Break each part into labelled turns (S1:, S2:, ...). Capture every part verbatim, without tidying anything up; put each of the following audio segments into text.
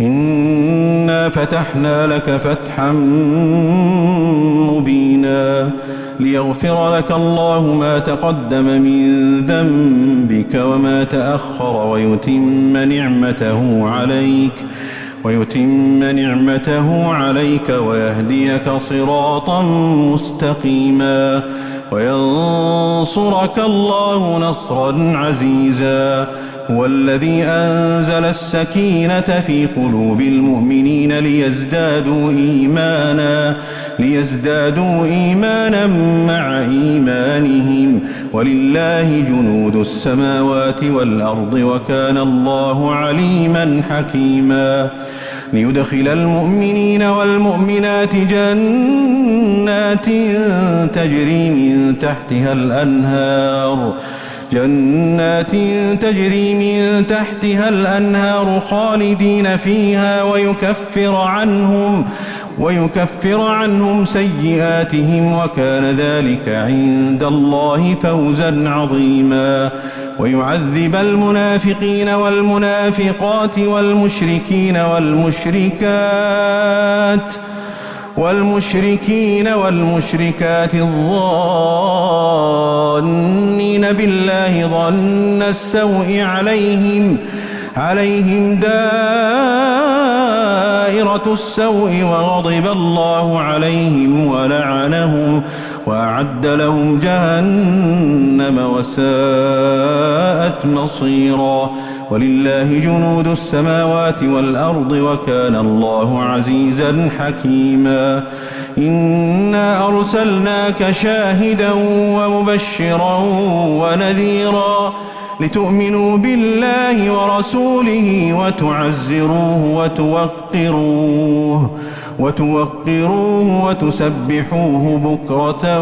S1: إنا فتحنا لك فتحا مبينا ليغفر لك الله ما تقدم من ذنبك وما تأخر ويتم نعمته عليك ويتم نعمته عليك ويهديك صراطا مستقيما وينصرك الله نصرا عزيزا هو الذي أنزل السكينة في قلوب المؤمنين ليزدادوا إيمانا ليزدادوا إيمانا مع إيمانهم ولله جنود السماوات والأرض وكان الله عليما حكيما ليدخل المؤمنين والمؤمنات جنات تجري من تحتها الأنهار جنات تجري من تحتها الأنهار خالدين فيها ويكفر عنهم ويكفر عنهم سيئاتهم وكان ذلك عند الله فوزا عظيما ويعذب المنافقين والمنافقات والمشركين والمشركات والمشركين والمشركات الظانين بالله ظن السوء عليهم عليهم دائرة السوء وغضب الله عليهم ولعنهم وأعد لهم جهنم وساءت مصيرا ولله جنود السماوات والأرض وكان الله عزيزا حكيما إنا أرسلناك شاهدا ومبشرا ونذيرا لتؤمنوا بالله ورسوله وتعزروه وتوقروه وتوقروه وتسبحوه بكرة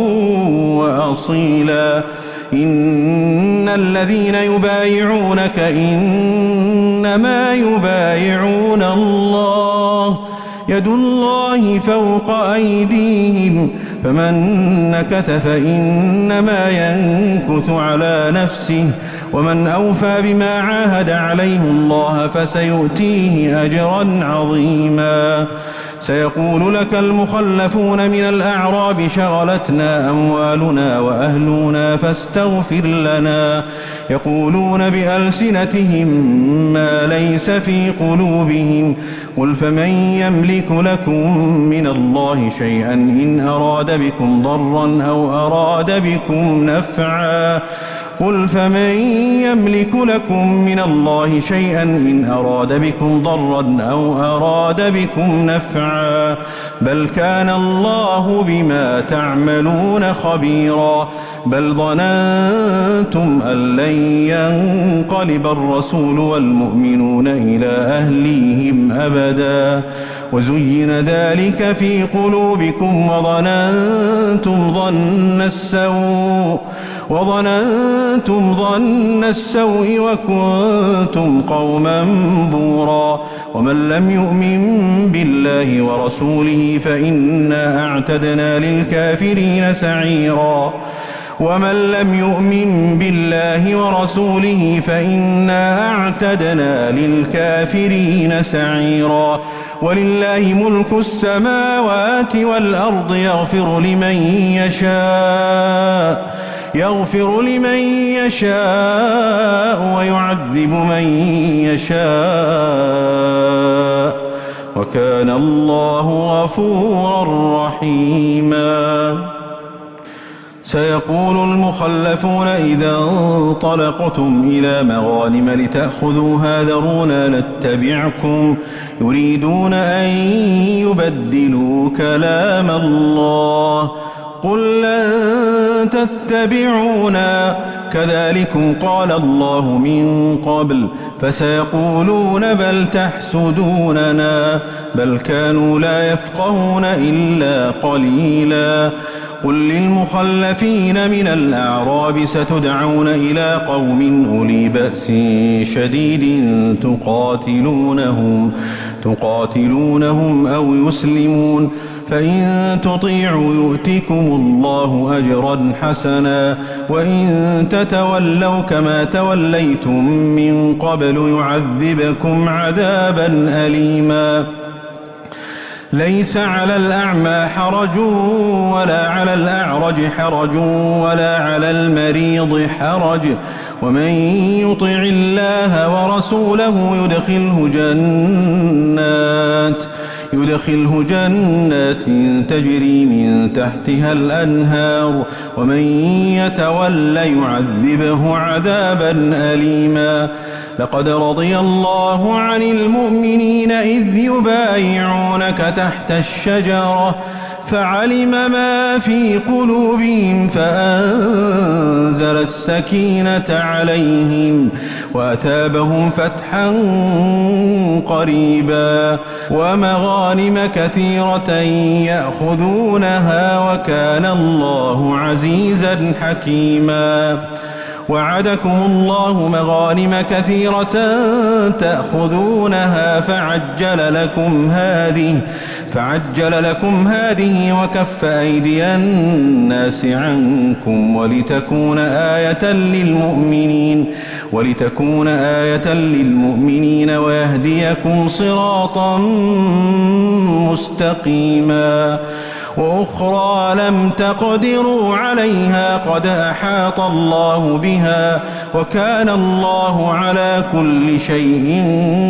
S1: وأصيلا إن الذين يبايعونك إنما يبايعون الله يد الله فوق أيديهم فمن نكث فإنما ينكث على نفسه ومن أوفى بما عاهد عليه الله فسيؤتيه أجرا عظيما سيقول لك المخلفون من الأعراب شغلتنا أموالنا وأهلنا فاستغفر لنا يقولون بألسنتهم ما ليس في قلوبهم قل فمن يملك لكم من الله شيئا إن أراد بكم ضرا أو أراد بكم نفعا قل فمن يملك لكم من الله شيئا إن أراد بكم ضرا أو أراد بكم نفعا بل كان الله بما تعملون خبيرا بل ظننتم أن لن ينقلب الرسول والمؤمنون إلى أهليهم أبدا وزين ذلك في قلوبكم وظننتم ظن السوء وظننتم ظن السوء وكنتم قوما بورا ومن لم يؤمن بالله ورسوله فإنا أعتدنا للكافرين سعيرا ومن لم يؤمن بالله ورسوله فإنا أعتدنا للكافرين سعيرا ولله ملك السماوات والأرض يغفر لمن يشاء يغفر لمن يشاء ويعذب من يشاء وكان الله غفورا رحيما سيقول المخلفون إذا انطلقتم إلى مغانم لتأخذوها ذرونا نتبعكم يريدون أن يبدلوا كلام الله قل لن تتبعونا كذلكم قال الله من قبل فسيقولون بل تحسدوننا بل كانوا لا يفقهون إلا قليلا قل للمخلفين من الأعراب ستدعون إلى قوم أولي بأس شديد تقاتلونهم تقاتلونهم أو يسلمون فإن تطيعوا يؤتكم الله أجرا حسنا وإن تتولوا كما توليتم من قبل يعذبكم عذابا أليما ليس على الأعمى حرج ولا على الأعرج حرج ولا على المريض حرج ومن يطع الله ورسوله يدخله جنات يدخله جنات تجري من تحتها الأنهار ومن يتولى يعذبه عذابا أليما لقد رضي الله عن المؤمنين إذ يبايعونك تحت الشجرة فعلم ما في قلوبهم فأنزل السكينة عليهم وأثابهم فتحا قريبا ومغانم كثيرة يأخذونها وكان الله عزيزا حكيما وعدكم الله مغانم كثيرة تأخذونها فعجل لكم هذه فعجل لكم هذه وكف أيدي الناس عنكم ولتكون آية للمؤمنين ولتكون آية للمؤمنين ويهديكم صراطا مستقيما وأخرى لم تقدروا عليها قد أحاط الله بها وكان الله على كل شيء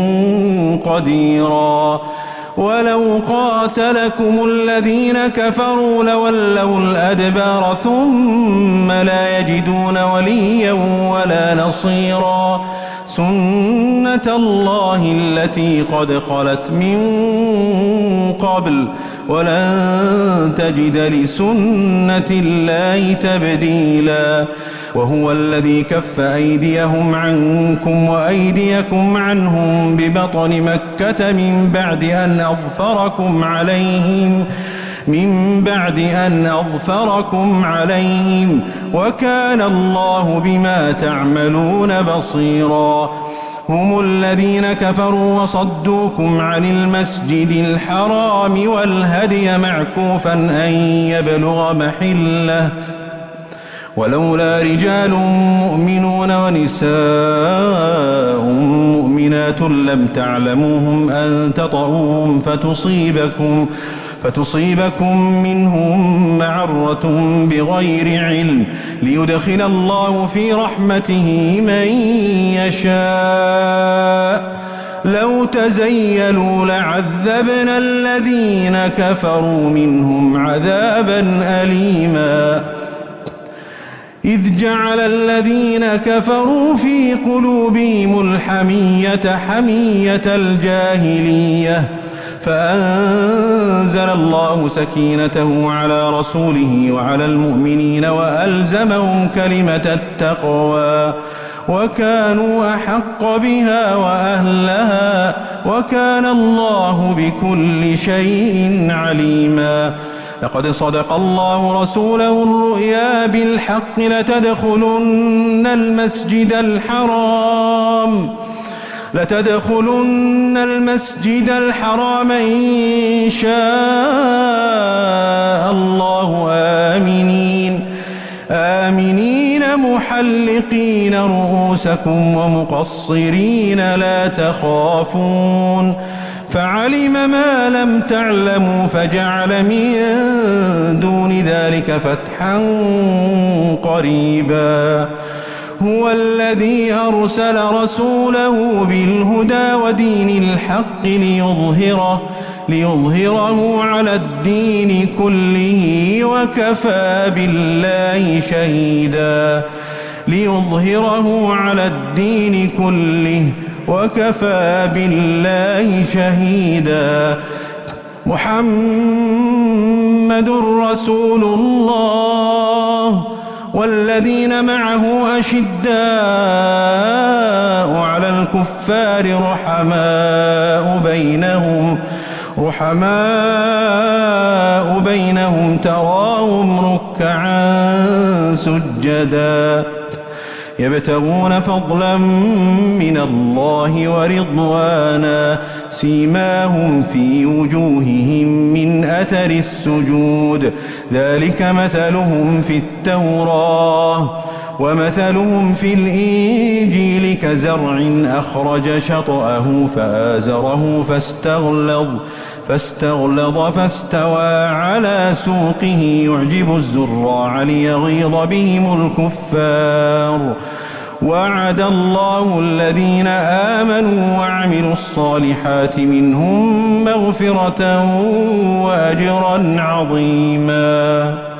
S1: قديرا ولو قاتلكم الذين كفروا لولوا الأدبار ثم لا يجدون وليا ولا نصيرا سنة الله التي قد خلت من قبل ولن تجد لسنة الله تبديلا وهو الذي كف أيديهم عنكم وأيديكم عنهم ببطن مكة من بعد أن أظفركم عليهم من بعد أن أظفركم عليهم وكان الله بما تعملون بصيرا هم الذين كفروا وصدوكم عن المسجد الحرام والهدي معكوفا أن يبلغ محله ولولا رجال مؤمنون ونساء مؤمنات لم تعلموهم أن تطؤوهم فتصيبكم فتصيبكم منهم معرة بغير علم ليدخل الله في رحمته من يشاء لو تزيلوا لعذبنا الذين كفروا منهم عذابا أليما إذ جعل الذين كفروا في قلوبهم الحمية حمية الجاهلية فأنزل الله سكينته على رسوله وعلى المؤمنين وألزمهم كلمة التقوى وكانوا أحق بها وأهلها وكان الله بكل شيء عليما لقد صدق الله رسوله الرؤيا بالحق لتدخلن المسجد الحرام لتدخلن المسجد الحرام إن شاء الله آمنين آمنين محلقين رؤوسكم ومقصرين لا تخافون فعلم ما لم تعلموا فجعل من دون ذلك فتحا قريبا هو الذي أرسل رسوله بالهدى ودين الحق ليظهره ليظهره على الدين كله وكفى بالله شهيدا ليظهره على الدين كله وكفى بالله شهيدا محمد رسول الله والذين معه أشداء على الكفار رحماء بينهم رحماء بينهم تراهم ركعا سجدا يبتغون فضلا من الله ورضوانا سيماهم في وجوههم من أثر السجود ذلك مثلهم في التوراة ومثلهم في الإنجيل كزرع أخرج شطأه فآزره فاستغلظ فاستغلظ فاستوى على سوقه يعجب الزراع ليغيظ بهم الكفار وعد الله الذين آمنوا وعملوا الصالحات منهم مغفرة وأجرا عظيما.